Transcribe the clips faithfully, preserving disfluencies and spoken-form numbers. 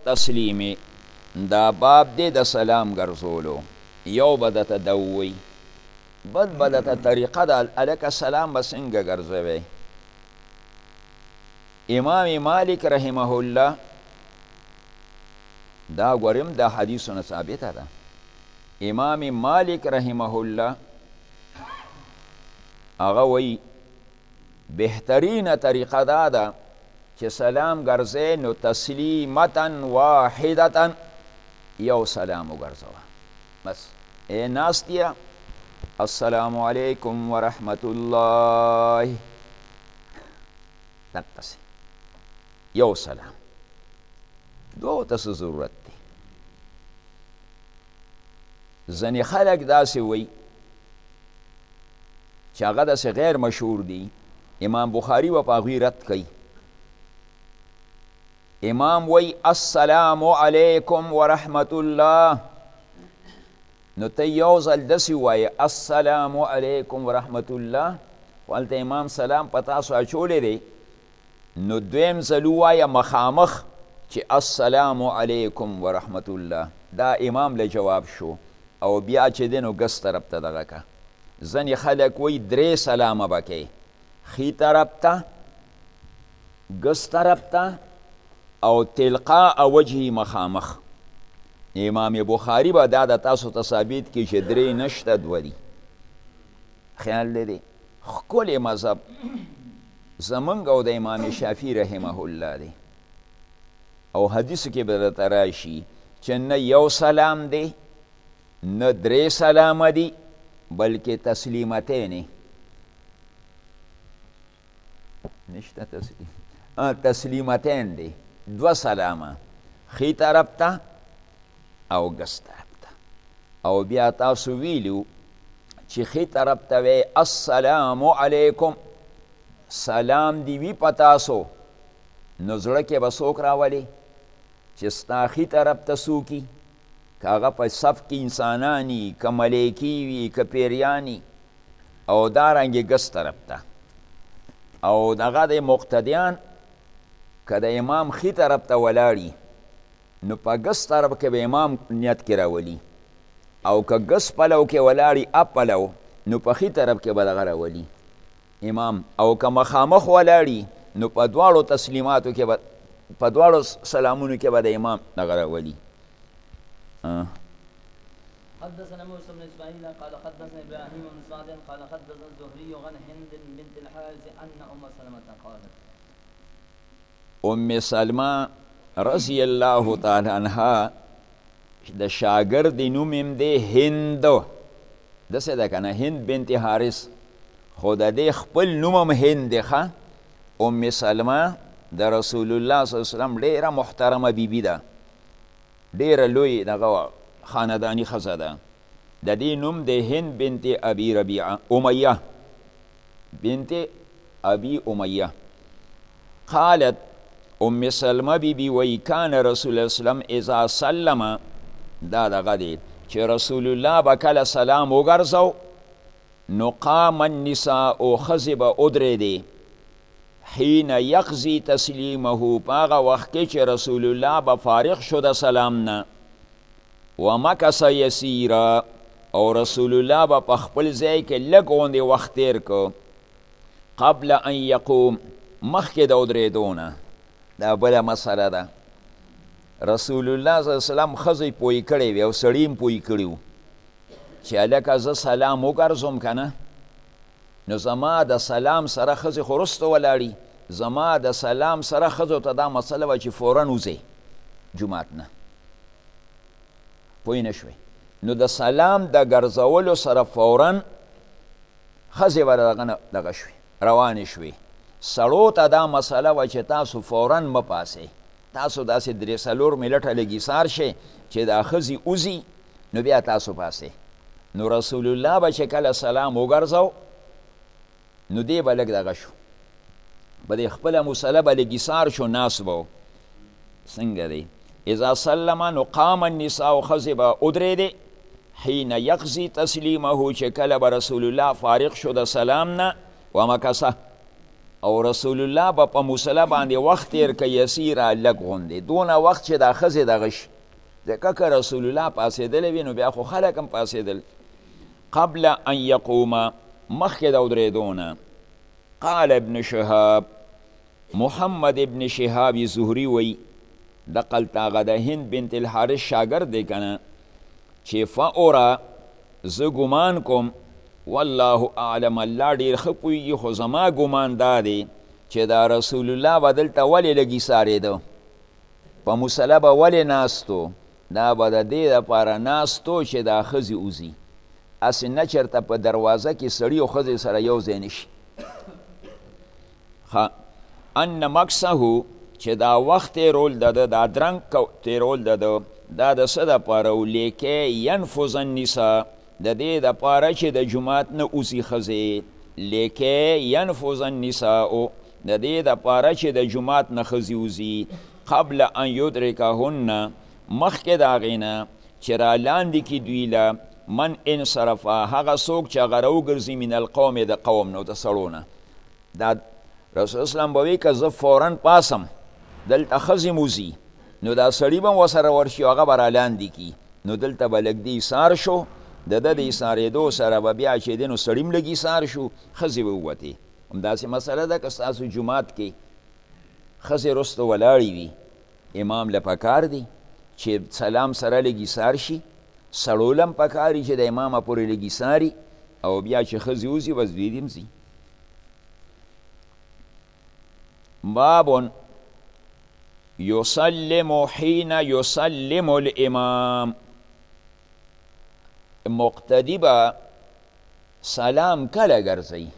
التسلیم دا باب دی د سلام ګرځولو یو به درته ده ووایي بل به درته طریقه ده هلکه سلام به څنګه ګرځوی امام مالک رحمه الله دا ګورم دا حدیثونه ثابته ده امام مالک رحمه الله هغه وایي بهترینه طریقه دا ده چې سلام ګرځې نو تسلیمتا واحدتا یو سلام وګرځوه بس ای ناستیه السلام علیکم ورحمت الله دقسې یو سلام دوو ته څه ضرورت دی ځینې خلک داسې وایي چې هغه داسې غیر مشهور دی امام بخاری به په هغوی رد کوي امام وی السلام علیکم ورحمت الله نو ته یو ځل داسې وایې السلام علیکم ورحمت الله خو هلته امام سلام په تاسو اچولی دی نو دویم ځل ووایه مخامخ چې السلام علیکم ورحمت الله دا امام له جواب شو او بیا چې دی نو ګس طرف ته دغه که ځینې خلک وایي درې سلامه به کوې ښي طرف ته ګس طرف ته او تلقاء وجهی مخامخ امام بخاری به دا د تاسو ته ثابت کی چې درې نشته دوه دي خیال لري ښکلی مذهب زمونږ او د امام شافعي رحمه الله دی او حدیثو کې به درته راشي چې نه یو سلام دی نه درې سلامه دي بلکې تسلیمتین نشته تسلیم تسلیمتین دی دو سلامه خی طرف ته او ګس طرف ته او بیا تاسو ویلو چې خی طرف ته وی السلام علیکم سلام دی وی په تاسو نو زړه کې به څوک راولي چې ستا خی طرف ته څوکي که هغه په صف کې انسانانی که ملیکي وي که پیریانی او دارنګې ګس طرف ته او دغه د مقتدیان که د امام خی طرف ته ولاړي نو په ګس طرف کې به امام نیت کې راولي او که ګس پلو کې ولاړي اپ پلو نو په خی طرف کې به دغه راولي امام او که مخامخ ولاړي نو په دواړو تسلیماتو کې به په دواړو سلامونو کې به د امام دغه راولي حدثنا موسى بن اسماعيل قال حدثنا ابراهيم بن سعد قال حدثنا الزهري عن هند بنت الحارث ان ام سلمة قالت ام سلمہ رضی الله تعالی عنها د شاګرد نوم یې دی هند داسې ده که نه هند بنت حارث خو د دې خپل نوم هم هند دی ښه ام سلمہ د رسول الله صلی الله علیه وسلم ډېره محترمه بیبي ده ډېره لوی دغه خانداني ښځه ده د دې نوم د هند بنت ابي ربیعه امیه بنت ابي امیه قالت ام سلمه بی بی وی کان رسول الله سلم اذا سلم دا دغه دی چې رسول الله به کله سلام وګرځو نو قام النساء ښځې به ودرېدې حین یقضي تسلیمه په هغه وخت کې چې رسول الله به فارغ شو د سلام نه ومکث یسیرا او رسول الله به په خپل ځای کې لږ غوندې وخت تیر کو قبل ان یقوم مخکې د ودرېدو نه دا بله مسله ده رسول الله صلی الله علیه وسلم ښځې پوی کړی وي او سړي هم پوی کړي وو چې هلکه زه سلام وګرځوم که نه نو زما د سلام سره ښځې خو وروسته ولاړي زما د سلام سره ښځو ته دا مسله وه چې فورا وځئ جومات نه پوی نه شوئ نو د سلام د ګرځولو سره فورا ښځې به دغه شوې روانې شوې سړو ته دا مسله وه چې تاسو فورا مه پاسئ تاسو داسې درې څلور ملټه لږ ایثار شئ چې دا ښځې وځي نو بیا تاسو پاسئ نو رسول الله به چې کله سلام وګرځو نو دی به لږ دغه شو به د خپله مسله به لږ ایثار شو ناس به څنګه دی اذا سلم نو قام النساء ښځې به ودرېدې حین یقضي تسلیمه چې کله به رسول الله فارغ شو د سلام نه ومکثه او رسول الله به په مصلی باندې وخت تیر که یسیره لږ غوندې دونه وخت چې دا ښځې دغه شي ځکه که رسول الله پاسېدلی وي نو بیا خو خلک هم پاسېدل قبل ان یقوم مخکې د ودرېدو نه قال ابن شهاب محمد ابن شهاب زهري وی دقلت هغه د هند بنت الحارث شاګرد دی که نه چې فاورا زه ګمان کوم والله اعلم الله ډېر ښه پوهېږي خو زما ګمان دا دی چې دا رسول الله به دلته ولې لږ ایسارېده په مصله به ولې ناستو دا به د دې دپاره ناستو چې دا ښځې وځي هسې نه چېرته په دروازه کې سړي او ښځې سره یو ځای نه شي ان مکسهو چې دا وخت تیرول د ده دا درنګ تیرول د ده دا د څه دپاره و لیکې ینفذ النساء د دې دپاره چې د جومات نه اوسي ښځې لیکې ینفذ النساء د دې دپاره چې د جومات نه ښځې وځي قبل ان یدرکهن مخکې د هغې نه چې را لاندې کړي دوی له من انصرفه هغه څوک چې هغه راوګرځي من القوم د قوم نو د سړو نه دا رسول اسلام به وی که زه فورا پاسم دلته ښځې موځي نو دا سړي به هم ورسره ورشي او هغه به را لاندې کړي نو دلته به لږ د ایثار شو د ده د ایثارېدو سره به بیا چې دی نو سړي هم لږ ایثار شو ښځې به ووتې همداسې مسله ده که ستاسو جومات کې ښځې رسته ولاړې وي امام له پکار دی چې سلام سره لږ ایثار شي سړو له هم پکار وي چې د امامه پورې لږ ایثاري او بیا چې ښځې وځي بس دوی دې هم ځي باب یسلم حین یسلم الامام مقتدی به سلام کله ګرځوي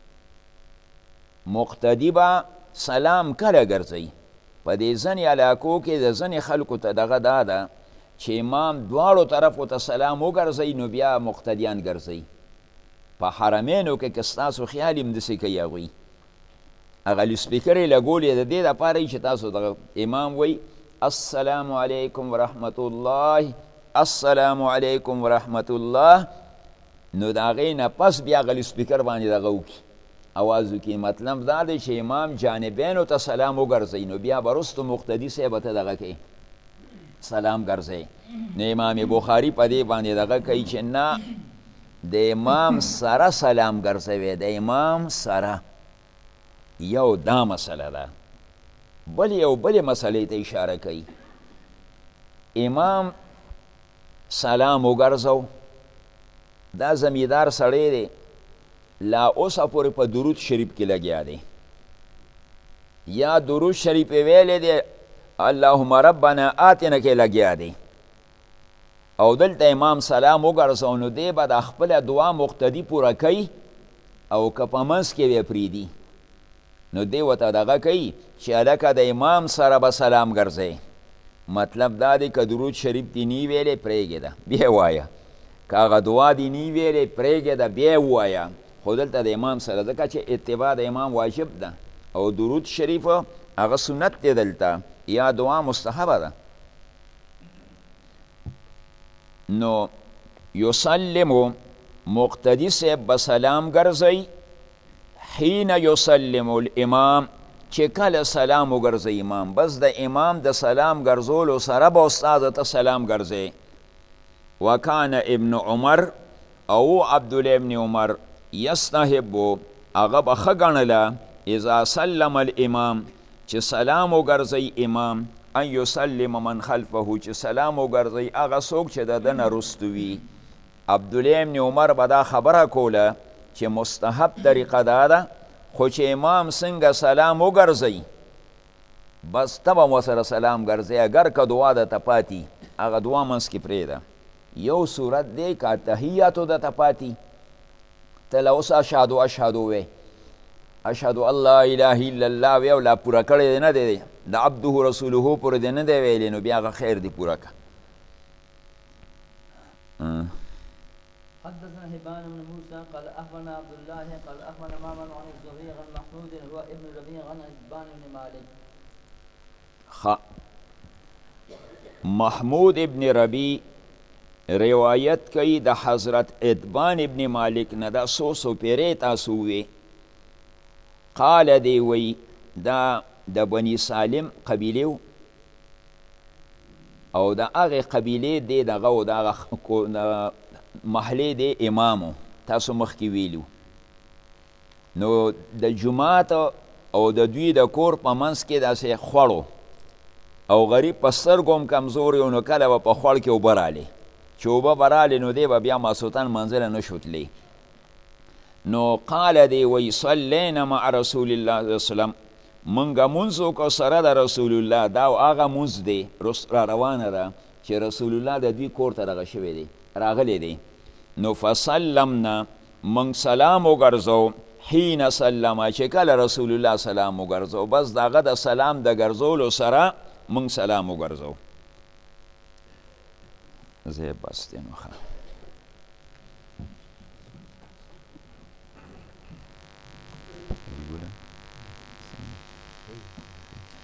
مقتدی به سلام کله ګرځوي په دې ځینې علاقو کې د ځینې خلکو ته دغه دا ده چې امام دواړو طرفو ته سلام وګرځوي نو بیا مقتدیان ګرځوي په حرمینو کې که ستاسو خیال یې همداسې کوي هغوی هغه لسپیکر یې لګولې د دې دپاره چې تاسو دغه امام وی السلام علیکم ورحمت الله السلام علیکم ورحمت الله نو د هغې نه پس بیا هغه لسپیکر باندې دغه وکړي اواز وکړي مطلب دا دی چې امام جانبینو ته سلام وګرځوي نو بیا به رستو مقتدي صاحب ته دغه کوي سلام ګرځوي نو امام بخاري په دې باندې دغه کوي چې نه د امام سره سلام ګرځوي د امام سره یو دا مسله ده بل یو بلې مسلې ته اشاره کوي امام سلام وګرځو دا زمیدار سړی دی لا اوسه پورې په درود شریف کې لګیا دی یا درود شریف یې ویلی دی اللهم ربنا آتنا کې لګیا دی او دلته امام سلام وګرځو نو دی به د خپله دعا مقتدي پوره کوي او که په منځ کې وی پرېږدي نو دی ورته دغه کوي چې هلکه د امام سره به سلام ګرځئ مطلب دا دی که درود شریف دی نی ویلی پرېږده بیا وایه که هغه دعا دی نی ویلی پرېږده بیا ووایه خو دلته د امام سره ځکه چې اتباع د امام واجب ده او درود شریف هغه سنت دی دلته یا دعا مستحبه ده نو یسلمو مقتدی صاحب به سلام ګرځئ حین یسلم الامام چې کله سلام وګرځي امام بس د امام د سلام ګرځولو سره به استاد ته سلام ګرځي وکانه ابن عمر او عبدالله ابن عمر یستحب هغه به ښه ګڼله اذا سلم الامام چې سلام وګرځي امام ان یسلم من خلفه چې سلام وګرځي هغه څوک چې د ده نه رستو وي عبدالله ابن عمر به دا خبره کوله چې مستحب طریقه دا ده خو چې امام څنګه سلام وګرځي بس ته به ورسره سلام ګرځئ اگر که دعا درته پاتي هغه دعا منځ کې پرېږده یو صورت دی که تحیاتو درته پاتي ته له اوس اشهدو اشهدو وی اشهدو ان لا اله الا الله وی او لا پوره کړی دی نه دی د عبده رسوله پورې دی نه دی ویلی نو بیا هغه خیر دی پوره که حدثنا هبان بن موسى قال اخبرنا عبد الله قال اخبرنا معمر عن الزهري عن محمود هو ابن ربيع عن هبان بن مالك خ محمود ابن ربیع روایت کوي د حضرت ادبان ابن مالک نه دا سو سو پیری تاسو وی قال دی وی دا د بني سالم قبیله او د هغې قبیلې دی دغه و د هغه محلې دی امامو تاسو مخکې ویلو نو د جومات او د دوی د کور په منځ کې داسې خوړو او غریب په سترګو هم کمزوري و نو کله به په خوړ کې اوبه رالې چې اوبه به رالې نو دی به بیا ماسوتن منځله نه شو تلی نو قال دی وی صلینا مع رسول الله صلی وسلم منګه مونځ وکړو سره د رسول الله دا هغه مونځ دی را روانه ده چې رسول الله د دوی کور ته دغه شوی دی راغلی دی نو فسلمنا من سلام وګرځو حین سلم چې کله رسول الله سلام وګرځو بس دغه د سلام د ګرځولو سره من سلام وګرځو زه بس دی نو ښه